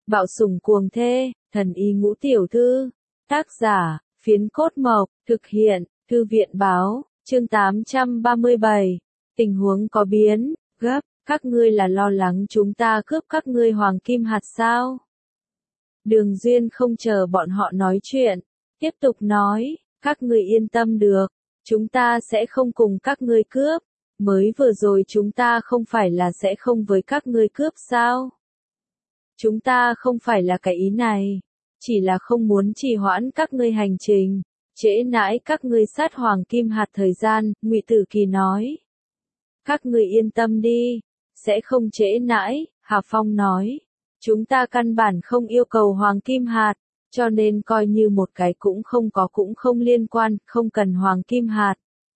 Bạo sủng cuồng thê, thần y ngũ tiểu thư. Tác giả, Phiến Cốt Mộc, thực hiện, Thư viện báo, chương 837. Tình huống có biến, gấp, các ngươi là lo lắng chúng ta cướp các ngươi hoàng kim hạt sao? Đường Duyên không chờ bọn họ nói chuyện, tiếp tục nói, các ngươi yên tâm được, chúng ta sẽ không cùng các ngươi cướp, mới vừa rồi chúng ta không phải là sẽ không với các ngươi cướp sao? Chúng ta không phải là cái ý này, chỉ là không muốn trì hoãn các ngươi hành trình, trễ nãi các ngươi sát hoàng kim hạt thời gian, Ngụy Tử Kỳ nói. Các ngươi yên tâm đi, sẽ không trễ nãi, Hà Phong nói. Chúng ta căn bản không yêu cầu hoàng kim hạt, cho nên coi như một cái cũng không liên quan, không cần hoàng kim hạt.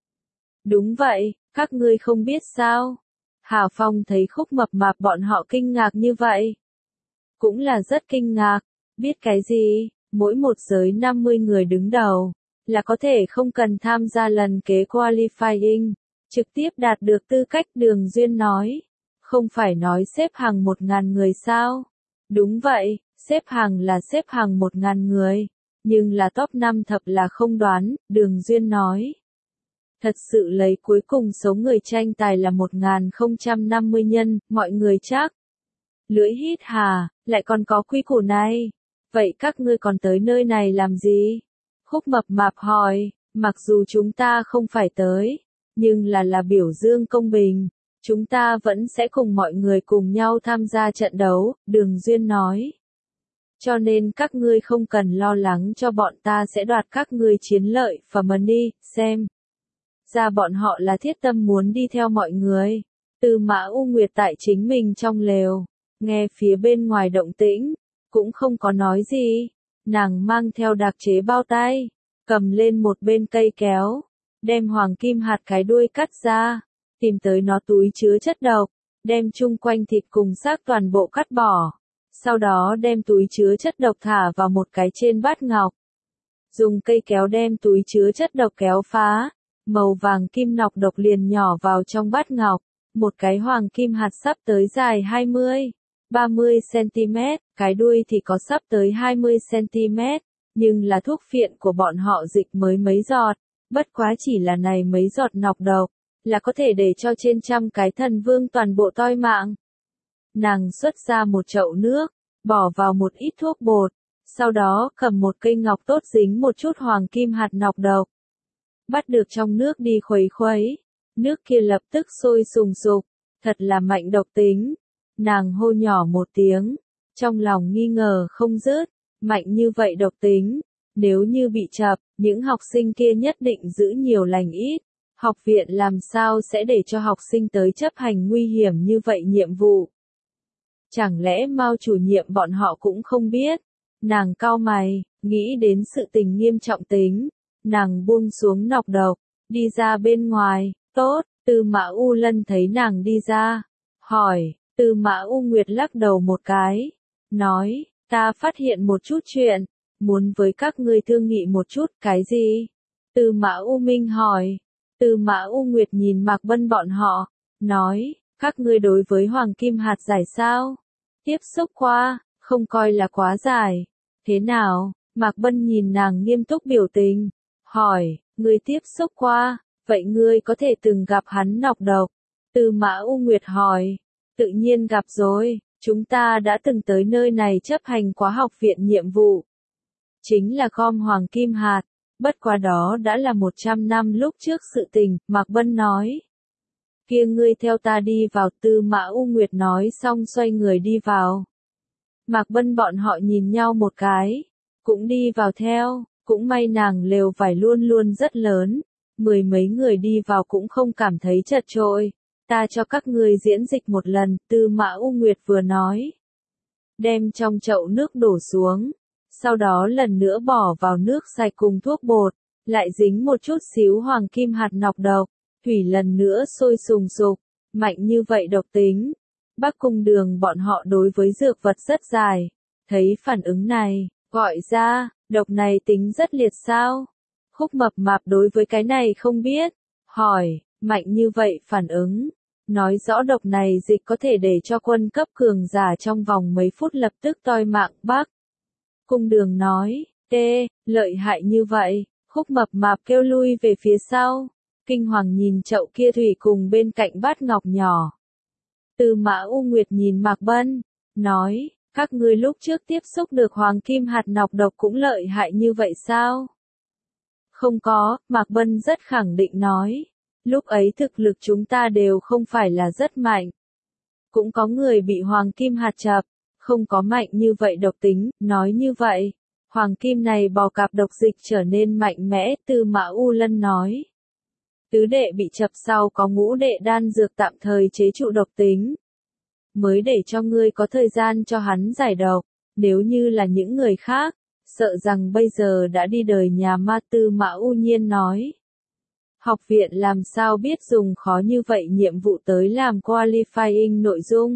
Đúng vậy, các ngươi không biết sao? Hà Phong thấy Khúc Mập Mạp bọn họ kinh ngạc như vậy. Cũng là rất kinh ngạc, biết cái gì, mỗi một giới 50 người đứng đầu, là có thể không cần tham gia lần kế qualifying, trực tiếp đạt được tư cách. Đường Duyên nói, không phải nói xếp hàng 1.000 người sao? Đúng vậy, xếp hàng là xếp hàng 1.000 người, nhưng là top 5 thập là không đoán, Đường Duyên nói. Thật sự lấy cuối cùng số người tranh tài là 1.050 nhân, mọi người chắc. Lưỡi hít hà, lại còn có quy củ này. Vậy các ngươi còn tới nơi này làm gì? Khúc Mập Mạp hỏi, mặc dù chúng ta không phải tới, nhưng là biểu dương công bình, chúng ta vẫn sẽ cùng mọi người cùng nhau tham gia trận đấu, Đường Duyên nói. Cho nên các ngươi không cần lo lắng cho bọn ta sẽ đoạt các ngươi chiến lợi và money, xem. Ra bọn họ là thiết tâm muốn đi theo mọi người. Tư Mã U Nguyệt tại chính mình trong lều, nghe phía bên ngoài động tĩnh, cũng không có nói gì. Nàng mang theo đặc chế bao tay, cầm lên một bên cây kéo, đem hoàng kim hạt cái đuôi cắt ra, tìm tới nó túi chứa chất độc, đem chung quanh thịt cùng xác toàn bộ cắt bỏ. Sau đó đem túi chứa chất độc thả vào một cái trên bát ngọc. Dùng cây kéo đem túi chứa chất độc kéo phá, màu vàng kim nọc độc liền nhỏ vào trong bát ngọc. Một cái hoàng kim hạt sắp tới dài 20-30 cm, cái đuôi thì có sắp tới 20 cm, nhưng là thuốc phiện của bọn họ dịch mới mấy giọt, bất quá chỉ là này mấy giọt nọc độc, là có thể để cho trên trăm cái thần vương toàn bộ toi mạng. Nàng xuất ra một chậu nước, bỏ vào một ít thuốc bột, sau đó cầm một cây ngọc tốt dính một chút hoàng kim hạt nọc độc. Bắt được trong nước đi khuấy khuấy, nước kia lập tức sôi sùng sục, thật là mạnh độc tính. Nàng hô nhỏ một tiếng, trong lòng nghi ngờ không dứt, mạnh như vậy độc tính, nếu như bị chập, những học sinh kia nhất định giữ nhiều lành ít. Học viện làm sao sẽ để cho học sinh tới chấp hành nguy hiểm như vậy nhiệm vụ? Chẳng lẽ Mao chủ nhiệm bọn họ cũng không biết? Nàng cau mày, nghĩ đến sự tình nghiêm trọng tính. Nàng buông xuống nọc độc, đi ra bên ngoài. Tốt, Tư Mã U Lân thấy nàng đi ra, hỏi. Tư Mã U Nguyệt lắc đầu một cái, nói, ta phát hiện một chút chuyện, muốn với các ngươi thương nghị một chút. Cái gì? Tư Mã U Minh hỏi. Tư Mã U Nguyệt nhìn Mạc Bân bọn họ, nói, các ngươi đối với hoàng kim hạt giải sao? Tiếp xúc qua, không coi là quá giải. Thế nào? Mạc Bân nhìn nàng nghiêm túc biểu tình, hỏi, ngươi tiếp xúc qua, vậy ngươi có thể từng gặp hắn nọc độc? Tư Mã U Nguyệt hỏi, tự nhiên gặp rồi, chúng ta đã từng tới nơi này chấp hành quá học viện nhiệm vụ. Chính là gom hoàng kim hạt. Bất quá đó đã là 100 năm lúc trước sự tình, Mạc Bân nói. Kia ngươi theo ta đi vào, Tư Mã U Nguyệt nói xong xoay người đi vào. Mạc Bân bọn họ nhìn nhau một cái, cũng đi vào theo, cũng may nàng lều vải luôn luôn rất lớn, 10 mấy người đi vào cũng không cảm thấy chật chội. Ta cho các ngươi diễn dịch một lần, Tư Mã U Nguyệt vừa nói. Đem trong chậu nước đổ xuống. Sau đó lần nữa bỏ vào nước sạch cùng thuốc bột, lại dính một chút xíu hoàng kim hạt nọc độc, thủy lần nữa sôi sùng sục, mạnh như vậy độc tính. Bắc Cung Đường bọn họ đối với dược vật rất dài, thấy phản ứng này, gọi ra, độc này tính rất liệt sao? Khúc Mập Mạp đối với cái này không biết, hỏi, mạnh như vậy phản ứng, nói rõ độc này dịch có thể để cho quân cấp cường giả trong vòng mấy phút lập tức toi mạng. Bắc Cung Đường nói, lợi hại như vậy, Khúc Mập Mạp kêu lui về phía sau, kinh hoàng nhìn chậu kia thủy cùng bên cạnh bát ngọc nhỏ. Tư Mã U Nguyệt nhìn Mạc Bân, nói, các ngươi lúc trước tiếp xúc được hoàng kim hạt nọc độc cũng lợi hại như vậy sao? Không có, Mạc Bân rất khẳng định nói. Lúc ấy thực lực chúng ta đều không phải là rất mạnh. Cũng có người bị hoàng kim hạt chập, không có mạnh như vậy độc tính, nói như vậy. Hoàng kim này bò cạp độc dịch trở nên mạnh mẽ, Tư Mã U Lân nói. Tứ đệ bị chập sau có ngũ đệ đan dược tạm thời chế trụ độc tính. Mới để cho ngươi có thời gian cho hắn giải độc, nếu như là những người khác, sợ rằng bây giờ đã đi đời nhà ma. Tư Mã U Nhiên nói. Học viện làm sao biết dùng khó như vậy nhiệm vụ tới làm qualifying nội dung?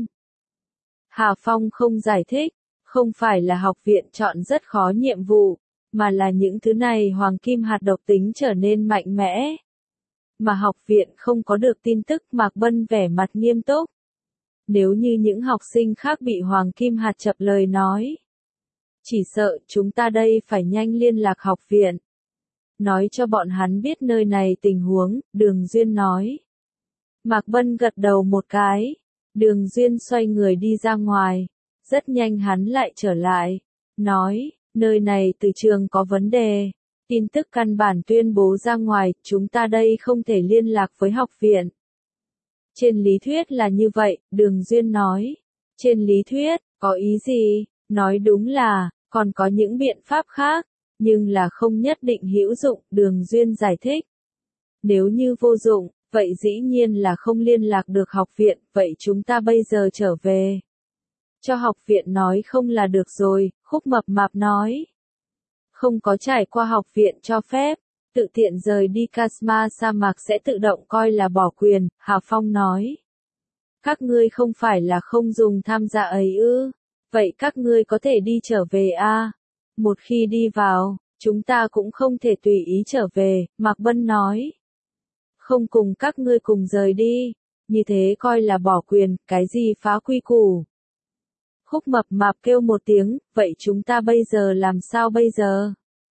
Hà Phong không giải thích, không phải là học viện chọn rất khó nhiệm vụ, mà là những thứ này hoàng kim hạt độc tính trở nên mạnh mẽ. Mà học viện không có được tin tức. Mạc Bân vẻ mặt nghiêm túc. Nếu như những học sinh khác bị hoàng kim hạt chập lời nói, chỉ sợ chúng ta đây phải nhanh liên lạc học viện. Nói cho bọn hắn biết nơi này tình huống, Đường Duyên nói. Mạc Bân gật đầu một cái, Đường Duyên xoay người đi ra ngoài, rất nhanh hắn lại trở lại, nói, nơi này từ trường có vấn đề, tin tức căn bản tuyên bố ra ngoài, chúng ta đây không thể liên lạc với học viện. Trên lý thuyết là như vậy, Đường Duyên nói. Trên lý thuyết, có ý gì? Nói đúng là, còn có những biện pháp khác, nhưng là không nhất định hữu dụng, Đường Duyên giải thích. Nếu như vô dụng, vậy dĩ nhiên là không liên lạc được học viện, vậy chúng ta bây giờ trở về. Cho học viện nói không là được rồi, Khúc Mập Mạp nói. Không có trải qua học viện cho phép, tự tiện rời đi Casma sa mạc sẽ tự động coi là bỏ quyền, Hà Phong nói. Các ngươi không phải là không dùng tham gia ấy ư, vậy các ngươi có thể đi trở về à? Một khi đi vào, chúng ta cũng không thể tùy ý trở về, Mạc Bân nói. Không cùng các ngươi cùng rời đi, như thế coi là bỏ quyền, cái gì phá quy củ. Khúc Mập Mạp kêu một tiếng, vậy chúng ta bây giờ làm sao bây giờ?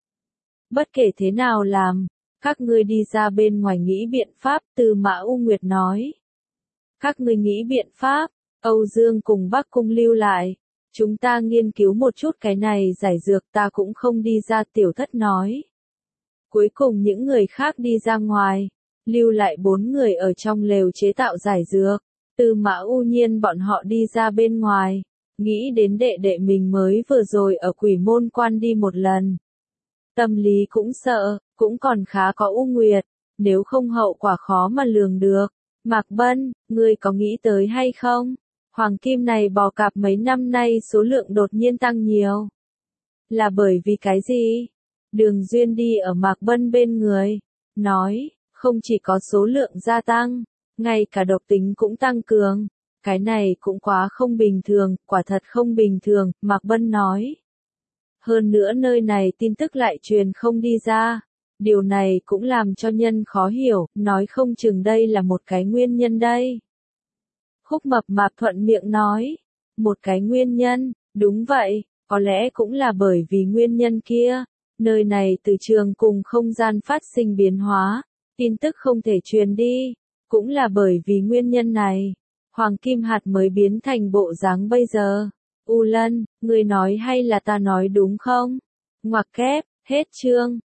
Bất kể thế nào làm, các ngươi đi ra bên ngoài nghĩ biện pháp, Tư Mã U Nguyệt nói. Các ngươi nghĩ biện pháp, Âu Dương cùng Bắc Cung lưu lại. Chúng ta nghiên cứu một chút cái này giải dược, ta cũng không đi ra, Tiểu Thất nói. Cuối cùng những người khác đi ra ngoài, lưu lại 4 người ở trong lều chế tạo giải dược. Tư Mã U Nhiên bọn họ đi ra bên ngoài, nghĩ đến đệ đệ mình mới vừa rồi ở Quỷ Môn Quan đi một lần. Tâm lý cũng sợ, cũng còn khá có U Nguyệt, nếu không hậu quả khó mà lường được. Mạc Bân, ngươi có nghĩ tới hay không? Hoàng kim này bò cạp mấy năm nay số lượng đột nhiên tăng nhiều. Là bởi vì cái gì? Đường Duyên đi ở Mạc Bân bên người, nói, không chỉ có số lượng gia tăng, ngay cả độc tính cũng tăng cường. Cái này cũng quá không bình thường, quả thật không bình thường, Mạc Bân nói. Hơn nữa nơi này tin tức lại truyền không đi ra. Điều này cũng làm cho nhân khó hiểu, nói không chừng đây là một cái nguyên nhân đây. Khúc Mập Mạp thuận miệng nói. Một cái nguyên nhân, đúng vậy, có lẽ cũng là bởi vì nguyên nhân kia. Nơi này từ trường cùng không gian phát sinh biến hóa, tin tức không thể truyền đi. Cũng là bởi vì nguyên nhân này, Hoàng Kim Hạt mới biến thành bộ dáng bây giờ. U Lân, ngươi nói hay là ta nói đúng không? Ngoặc kép, hết chương.